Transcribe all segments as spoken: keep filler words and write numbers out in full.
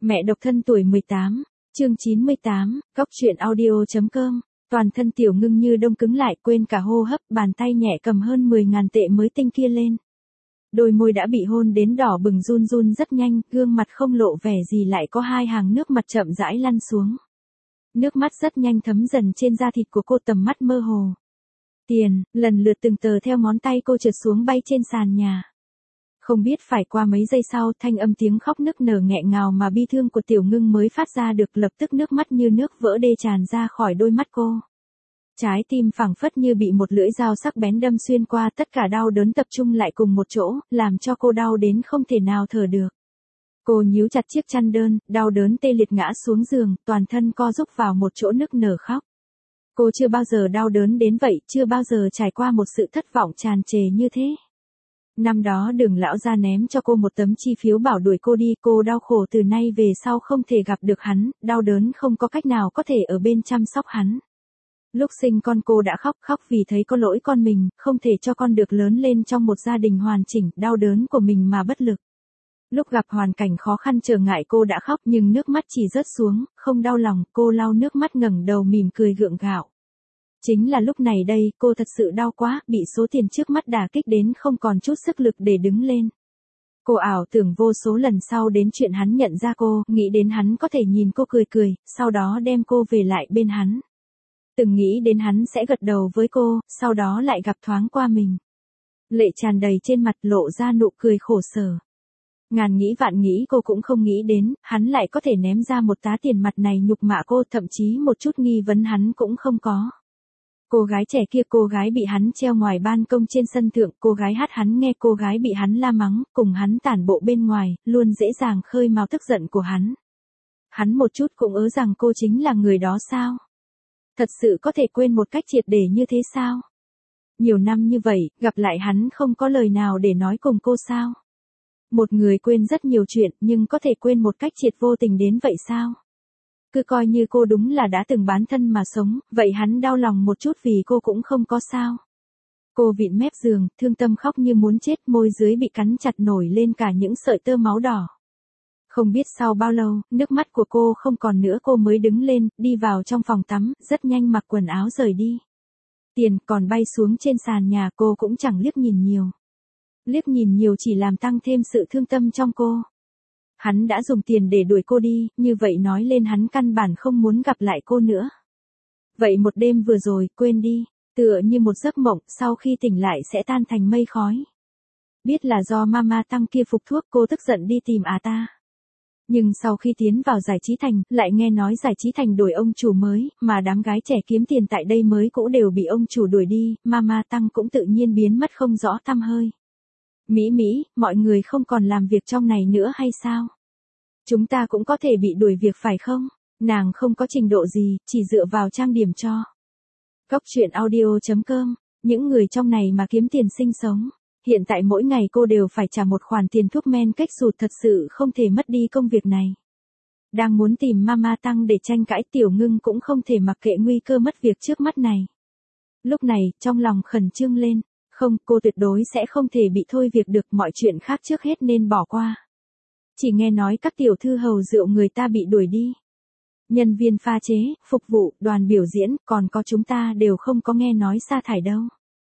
Mẹ độc thân tuổi mười tám, chương chín mươi tám, góc truyện audio.com, toàn thân Tiểu Ngưng như đông cứng lại, quên cả hô hấp, bàn tay nhẹ cầm hơn mười ngàn tệ mới tinh kia lên. Đôi môi đã bị hôn đến đỏ bừng run run rất nhanh, gương mặt không lộ vẻ gì lại có hai hàng nước mặt chậm rãi lăn xuống. Nước mắt rất nhanh thấm dần trên da thịt của cô, tầm mắt mơ hồ. Tiền, lần lượt từng tờ theo ngón tay cô trượt xuống bay trên sàn nhà. Không biết phải qua mấy giây sau, thanh âm tiếng khóc nức nở nghẹn ngào mà bi thương của Tiểu Ngưng mới phát ra được, lập tức nước mắt như nước vỡ đê tràn ra khỏi đôi mắt cô. Trái tim phảng phất như bị một lưỡi dao sắc bén đâm xuyên qua, tất cả đau đớn tập trung lại cùng một chỗ, làm cho cô đau đến không thể nào thở được. Cô nhíu chặt chiếc chăn đơn, đau đớn tê liệt ngã xuống giường, toàn thân co rúm vào một chỗ nức nở khóc. Cô chưa bao giờ đau đớn đến vậy, chưa bao giờ trải qua một sự thất vọng tràn trề như thế. Năm đó Đường lão gia ném cho cô một tấm chi phiếu bảo đuổi cô đi, cô đau khổ từ nay về sau không thể gặp được hắn, đau đớn không có cách nào có thể ở bên chăm sóc hắn. Lúc sinh con cô đã khóc, khóc vì thấy có lỗi con mình, không thể cho con được lớn lên trong một gia đình hoàn chỉnh, đau đớn của mình mà bất lực. Lúc gặp hoàn cảnh khó khăn trở ngại cô đã khóc, nhưng nước mắt chỉ rớt xuống, không đau lòng, cô lau nước mắt ngẩng đầu mỉm cười gượng gạo. Chính là lúc này đây, cô thật sự đau quá, bị số tiền trước mắt đả kích đến không còn chút sức lực để đứng lên. Cô ảo tưởng vô số lần sau đến chuyện hắn nhận ra cô, nghĩ đến hắn có thể nhìn cô cười cười, sau đó đem cô về lại bên hắn. Từng nghĩ đến hắn sẽ gật đầu với cô, sau đó lại gặp thoáng qua mình. Lệ tràn đầy trên mặt, lộ ra nụ cười khổ sở. Ngàn nghĩ vạn nghĩ cô cũng không nghĩ đến, hắn lại có thể ném ra một tá tiền mặt này nhục mạ cô, thậm chí một chút nghi vấn hắn cũng không có. Cô gái trẻ kia, cô gái bị hắn treo ngoài ban công trên sân thượng, cô gái hát hắn nghe, cô gái bị hắn la mắng, cùng hắn tản bộ bên ngoài, luôn dễ dàng khơi mào tức giận của hắn. Hắn một chút cũng ớ rằng cô chính là người đó sao? Thật sự có thể quên một cách triệt để như thế sao? Nhiều năm như vậy, gặp lại hắn không có lời nào để nói cùng cô sao? Một người quên rất nhiều chuyện, nhưng có thể quên một cách triệt vô tình đến vậy sao? Cứ coi như cô đúng là đã từng bán thân mà sống, vậy hắn đau lòng một chút vì cô cũng không có sao. Cô vịn mép giường, thương tâm khóc như muốn chết, môi dưới bị cắn chặt nổi lên cả những sợi tơ máu đỏ. Không biết sau bao lâu, nước mắt của cô không còn nữa, cô mới đứng lên, đi vào trong phòng tắm, rất nhanh mặc quần áo rời đi. Tiền còn bay xuống trên sàn nhà, cô cũng chẳng liếc nhìn nhiều. Liếc nhìn nhiều chỉ làm tăng thêm sự thương tâm trong cô. Hắn đã dùng tiền để đuổi cô đi, như vậy nói lên hắn căn bản không muốn gặp lại cô nữa. Vậy một đêm vừa rồi, quên đi, tựa như một giấc mộng, sau khi tỉnh lại sẽ tan thành mây khói. Biết là do mama Tăng kia phục thuốc, cô tức giận đi tìm à ta. Nhưng sau khi tiến vào Giải Trí Thành, lại nghe nói Giải Trí Thành đổi ông chủ mới, mà đám gái trẻ kiếm tiền tại đây mới cũ đều bị ông chủ đuổi đi, mama Tăng cũng tự nhiên biến mất không rõ tăm hơi. Mỹ Mỹ, mọi người không còn làm việc trong này nữa hay sao? Chúng ta cũng có thể bị đuổi việc phải không? Nàng không có trình độ gì, chỉ dựa vào trang điểm cho. Góc truyện audio.com, những người trong này mà kiếm tiền sinh sống. Hiện tại mỗi ngày cô đều phải trả một khoản tiền thuốc men cách sụt, thật sự không thể mất đi công việc này. Đang muốn tìm mama Tăng để tranh cãi, Tiểu Ngưng cũng không thể mặc kệ nguy cơ mất việc trước mắt này. Lúc này, trong lòng khẩn trương lên. Không, cô tuyệt đối sẽ không thể bị thôi việc được, mọi chuyện khác trước hết nên bỏ qua. Chỉ nghe nói các tiểu thư hầu rượu người ta bị đuổi đi. Nhân viên pha chế, phục vụ, đoàn biểu diễn, còn có chúng ta đều không có nghe nói sa thải đâu.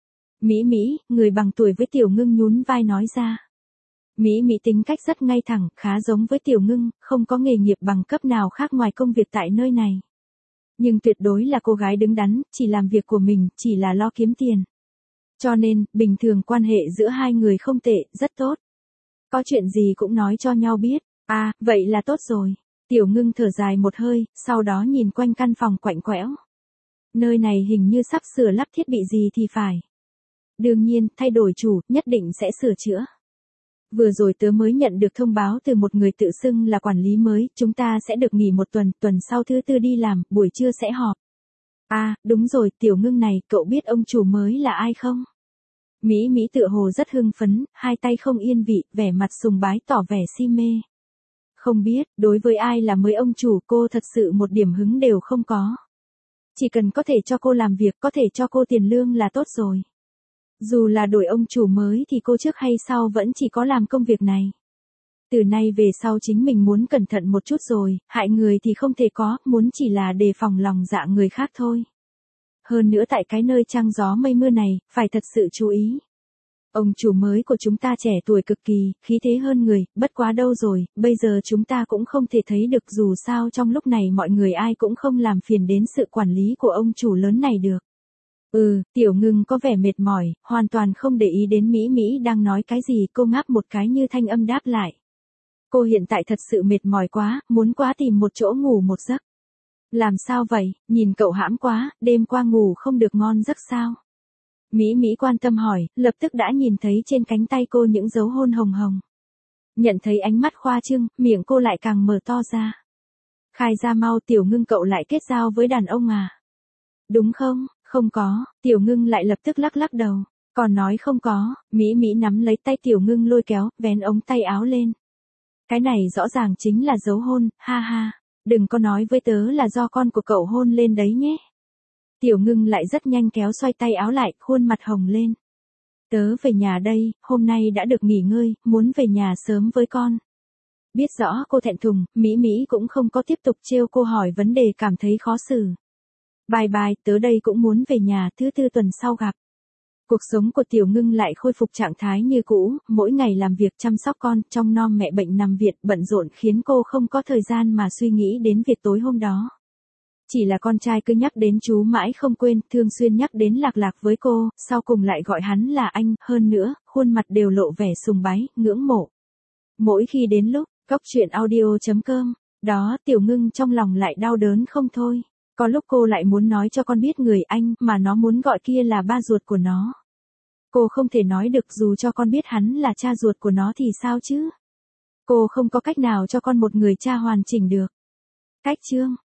Mỹ Mỹ, người bằng tuổi với Tiểu Ngưng nhún vai nói ra. Mỹ Mỹ tính cách rất ngay thẳng, khá giống với Tiểu Ngưng, không có nghề nghiệp bằng cấp nào khác ngoài công việc tại nơi này. Nhưng tuyệt đối là cô gái đứng đắn, chỉ làm việc của mình, chỉ là lo kiếm tiền. Cho nên, bình thường quan hệ giữa hai người không tệ, rất tốt. Có chuyện gì cũng nói cho nhau biết. À, vậy là tốt rồi. Tiểu Ngưng thở dài một hơi, sau đó nhìn quanh căn phòng quạnh quẽo. Nơi này hình như sắp sửa lắp thiết bị gì thì phải. Đương nhiên, thay đổi chủ, nhất định sẽ sửa chữa. Vừa rồi tớ mới nhận được thông báo từ một người tự xưng là quản lý mới, chúng ta sẽ được nghỉ một tuần, tuần sau thứ tư đi làm, buổi trưa sẽ họp. À, đúng rồi, Tiểu Ngưng này, cậu biết ông chủ mới là ai không? Mỹ Mỹ tựa hồ rất hưng phấn, hai tay không yên vị, vẻ mặt sùng bái tỏ vẻ si mê. Không biết, đối với ai là mới ông chủ, cô thật sự một điểm hứng đều không có. Chỉ cần có thể cho cô làm việc, có thể cho cô tiền lương là tốt rồi. Dù là đổi ông chủ mới thì cô trước hay sau vẫn chỉ có làm công việc này. Từ nay về sau chính mình muốn cẩn thận một chút rồi, hại người thì không thể có, muốn chỉ là đề phòng lòng dạ người khác thôi. Hơn nữa tại cái nơi trăng gió mây mưa này, phải thật sự chú ý. Ông chủ mới của chúng ta trẻ tuổi cực kỳ, khí thế hơn người, bất quá đâu rồi, bây giờ chúng ta cũng không thể thấy được dù sao trong lúc này mọi người ai cũng không làm phiền đến sự quản lý của ông chủ lớn này được. Ừ, Tiểu Ngưng có vẻ mệt mỏi, hoàn toàn không để ý đến Mỹ Mỹ đang nói cái gì, cô ngáp một cái như thanh âm đáp lại. Cô hiện tại thật sự mệt mỏi quá, muốn quá tìm một chỗ ngủ một giấc. Làm sao vậy, nhìn cậu hãm quá, đêm qua ngủ không được ngon giấc sao? Mỹ Mỹ quan tâm hỏi, lập tức đã nhìn thấy trên cánh tay cô những dấu hôn hồng hồng. Nhận thấy ánh mắt khoa trương, miệng cô lại càng mở to ra. Khai ra mau, Tiểu Ngưng cậu lại kết giao với đàn ông à? Đúng không, không có, Tiểu Ngưng lại lập tức lắc lắc đầu. Còn nói không có, Mỹ Mỹ nắm lấy tay Tiểu Ngưng lôi kéo, vén ống tay áo lên. Cái này rõ ràng chính là dấu hôn, ha ha. Đừng có nói với tớ là do con của cậu hôn lên đấy nhé. Tiểu Ngưng lại rất nhanh kéo xoay tay áo lại, khuôn mặt hồng lên. Tớ về nhà đây, hôm nay đã được nghỉ ngơi, muốn về nhà sớm với con. Biết rõ cô thẹn thùng, Mỹ Mỹ cũng không có tiếp tục trêu cô hỏi vấn đề cảm thấy khó xử. Bye bye, tớ đây cũng muốn về nhà, thứ tư tuần sau gặp. Cuộc sống của Tiểu Ngưng lại khôi phục trạng thái như cũ, mỗi ngày làm việc chăm sóc con, trong nom mẹ bệnh nằm viện bận rộn khiến cô không có thời gian mà suy nghĩ đến việc tối hôm đó. Chỉ là con trai cứ nhắc đến chú mãi không quên, thường xuyên nhắc đến Lạc Lạc với cô, sau cùng lại gọi hắn là anh, hơn nữa, khuôn mặt đều lộ vẻ sùng bái, ngưỡng mộ. Mỗi khi đến lúc, cóc truyện audio chấm com, đó Tiểu Ngưng trong lòng lại đau đớn không thôi. Có lúc cô lại muốn nói cho con biết người anh mà nó muốn gọi kia là ba ruột của nó. Cô không thể nói được dù cho con biết hắn là cha ruột của nó thì sao chứ? Cô không có cách nào cho con một người cha hoàn chỉnh được. Cách chương